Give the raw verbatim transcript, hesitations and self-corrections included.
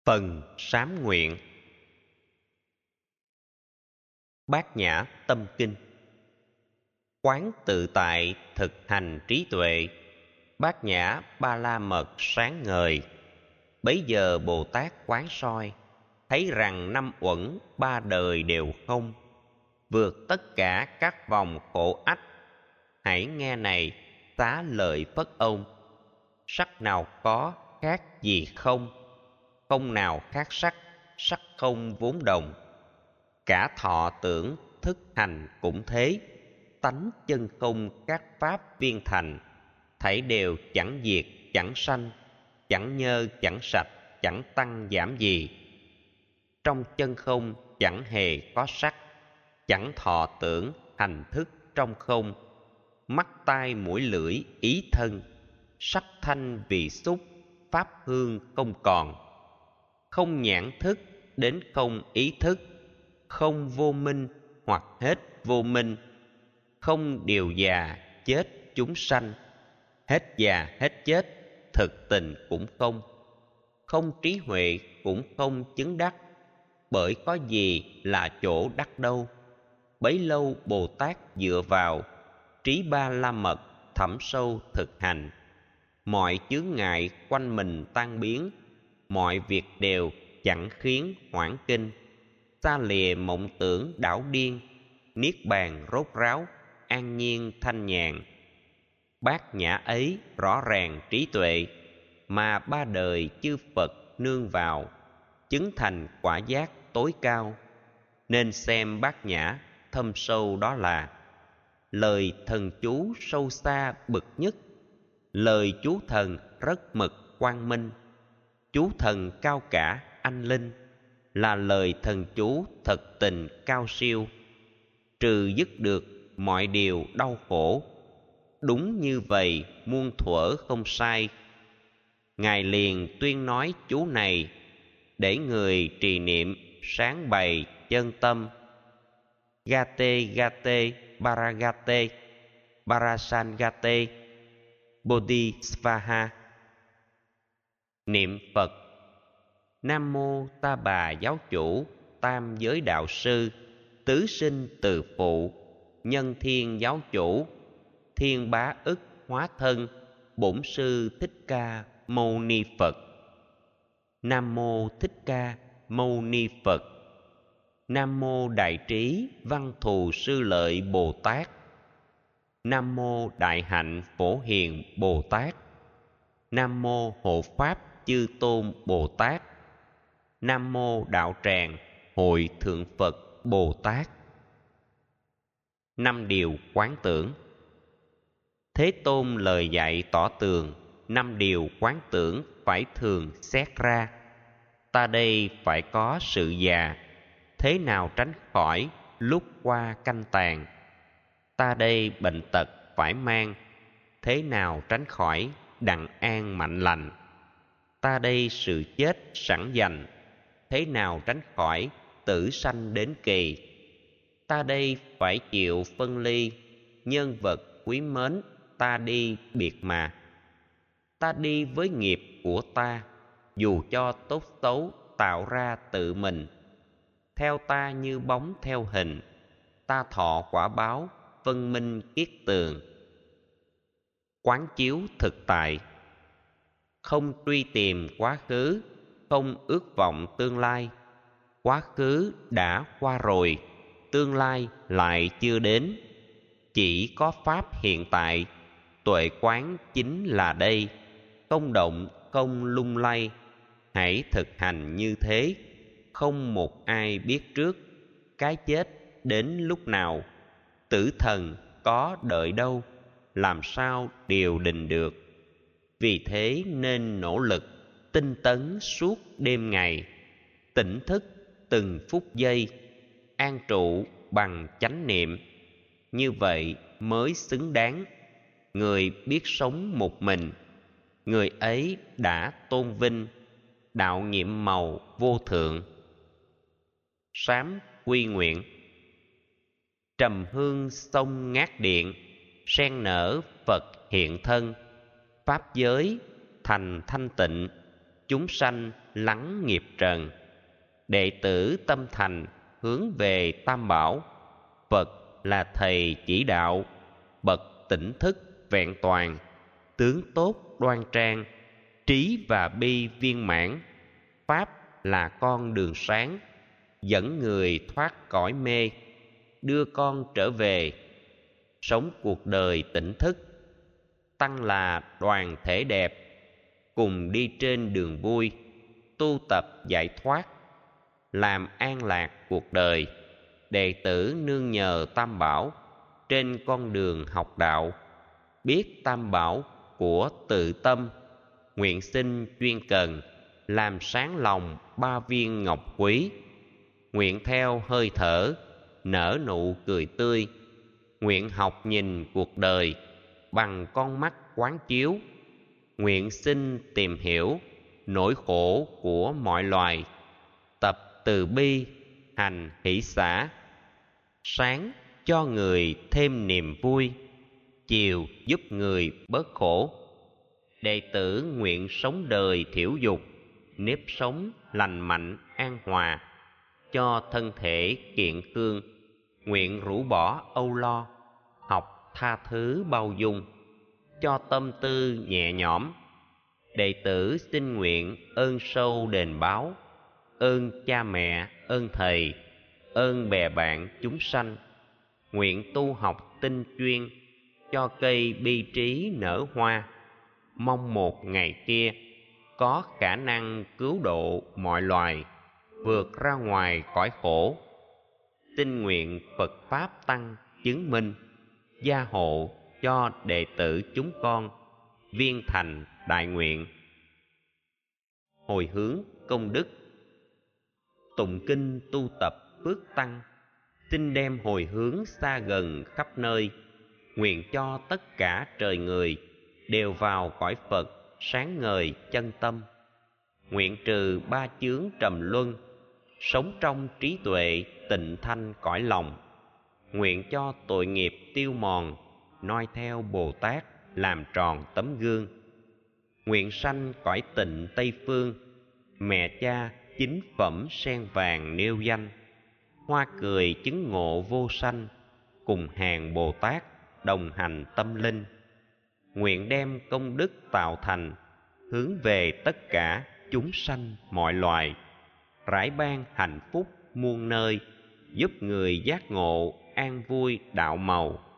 Phần sám nguyện. Bát Nhã Tâm Kinh. Quán tự tại thực hành trí tuệ, bát nhã ba la mật sáng ngời. Bấy giờ Bồ Tát quán soi, thấy rằng năm uẩn ba đời đều không, vượt tất cả các vòng khổ ách. Hãy nghe này, xá lợi Phất ông. Sắc nào có, khác gì không? Không nào khác sắc, sắc không vốn đồng. Cả thọ tưởng, thức hành cũng thế. Tánh chân không các pháp viên thành, thảy đều chẳng diệt, chẳng sanh, chẳng nhơ, chẳng sạch, chẳng tăng giảm gì. Trong chân không chẳng hề có sắc, chẳng thọ tưởng, hành thức trong không. Mắt tai mũi lưỡi ý thân, sắc thanh vị xúc, pháp hương không còn. Không nhãn thức đến không ý thức, không vô minh hoặc hết vô minh. Không điều già chết chúng sanh, hết già hết chết, thực tình cũng không. Không trí huệ cũng không chứng đắc, bởi có gì là chỗ đắc đâu. Bấy lâu Bồ Tát dựa vào trí ba la mật thẩm sâu thực hành. Mọi chướng ngại quanh mình tan biến, mọi việc đều chẳng khiến hoảng kinh. Xa lìa mộng tưởng đảo điên, niết bàn rốt ráo, an nhiên thanh nhàn. Bát nhã ấy rõ ràng trí tuệ, mà ba đời chư Phật nương vào, chứng thành quả giác tối cao. Nên xem bát nhã thâm sâu đó là lời thần chú sâu xa bậc nhất, lời chú thần rất mực quang minh, chú thần cao cả anh linh, là lời thần chú thật tình cao siêu, trừ dứt được mọi điều đau khổ. Đúng như vậy muôn thuở không sai. Ngài liền tuyên nói chú này, để người trì niệm sáng bày chân tâm. Gate gate paragate parasangate bodhisvaha. Niệm Phật. Nam mô Ta Bà Giáo Chủ Tam Giới Đạo Sư Tứ Sinh Từ Phụ Nhân Thiên Giáo Chủ Thiên Bá Ức Hóa Thân Bổn Sư Thích Ca Mâu Ni Phật. Nam mô Thích Ca Mâu Ni Phật. Nam mô Đại Trí Văn Thù Sư Lợi Bồ Tát. Nam mô Đại Hạnh Phổ Hiền Bồ Tát. Nam mô Hộ Pháp Chư Tôn Bồ Tát. Nam mô Đạo Tràng Hội Thượng Phật Bồ Tát. Năm điều quán tưởng. Thế Tôn lời dạy tỏ tường, năm điều quán tưởng phải thường xét ra. Ta đây phải có sự già, thế nào tránh khỏi lúc qua canh tàn. Ta đây bệnh tật phải mang, thế nào tránh khỏi đặng an mạnh lành. Ta đây sự chết sẵn dành, thế nào tránh khỏi tử sanh đến kỳ. Ta đây phải chịu phân ly, nhân vật quý mến ta đi biệt mà. Ta đi với nghiệp của ta, dù cho tốt xấu tạo ra tự mình. Theo ta như bóng theo hình, ta thọ quả báo phân minh kiết tường. Quán chiếu thực tại. Không truy tìm quá khứ, không ước vọng tương lai. Quá khứ đã qua rồi, tương lai lại chưa đến. Chỉ có pháp hiện tại, tuệ quán chính là đây. Không động, không lung lay, hãy thực hành như thế. Không một ai biết trước cái chết đến lúc nào. Tử thần có đợi đâu, làm sao điều đình được. Vì thế nên nỗ lực, tinh tấn suốt đêm ngày. Tỉnh thức từng phút giây, an trụ bằng chánh niệm. Như vậy mới xứng đáng. Người biết sống một mình, người ấy đã tôn vinh. Đạo nhiệm màu vô thượng. Sám quy nguyện. Trầm hương sông ngát điện, sen nở Phật hiện thân. Pháp giới thành thanh tịnh, chúng sanh lắng nghiệp trần. Đệ tử tâm thành hướng về Tam Bảo, Phật là thầy chỉ đạo, bậc tỉnh thức vẹn toàn, tướng tốt đoan trang, trí và bi viên mãn. Pháp là con đường sáng, dẫn người thoát cõi mê, đưa con trở về sống cuộc đời tỉnh thức. Tăng là đoàn thể đẹp, cùng đi trên đường vui, tu tập giải thoát, làm an lạc cuộc đời. Đệ tử nương nhờ Tam Bảo trên con đường học đạo, biết Tam Bảo của tự tâm, nguyện xin chuyên cần, làm sáng lòng ba viên ngọc quý. Nguyện theo hơi thở, nở nụ cười tươi, nguyện học nhìn cuộc đời bằng con mắt quán chiếu. Nguyện xin tìm hiểu nỗi khổ của mọi loài, tập từ bi, hành hỷ xả. Sáng cho người thêm niềm vui, chiều giúp người bớt khổ. Đệ tử nguyện sống đời thiểu dục, nếp sống lành mạnh an hòa, cho thân thể kiện cương. Nguyện rũ bỏ âu lo, học tha thứ bao dung, cho tâm tư nhẹ nhõm. Đệ tử xin nguyện ơn sâu đền báo, ơn cha mẹ, ơn thầy, ơn bè bạn chúng sanh. Nguyện tu học tinh chuyên, cho cây bi trí nở hoa. Mong một ngày kia có khả năng cứu độ mọi loài, vượt ra ngoài cõi khổ. Xin nguyện Phật Pháp Tăng chứng minh, gia hộ cho đệ tử chúng con, viên thành đại nguyện. Hồi hướng công đức. Tụng kinh tu tập phước tăng, xin đem hồi hướng xa gần khắp nơi. Nguyện cho tất cả trời người đều vào cõi Phật sáng ngời chân tâm. Nguyện trừ ba chướng trầm luân, sống trong trí tuệ tịnh thanh cõi lòng. Nguyện cho tội nghiệp tiêu mòn, noi theo Bồ Tát làm tròn tấm gương. Nguyện sanh cõi tịnh Tây Phương, mẹ cha chính phẩm sen vàng nêu danh. Hoa cười chứng ngộ vô sanh, cùng hàng Bồ Tát đồng hành tâm linh. Nguyện đem công đức tạo thành, hướng về tất cả chúng sanh mọi loài, rải ban hạnh phúc muôn nơi, giúp người giác ngộ an vui đạo màu.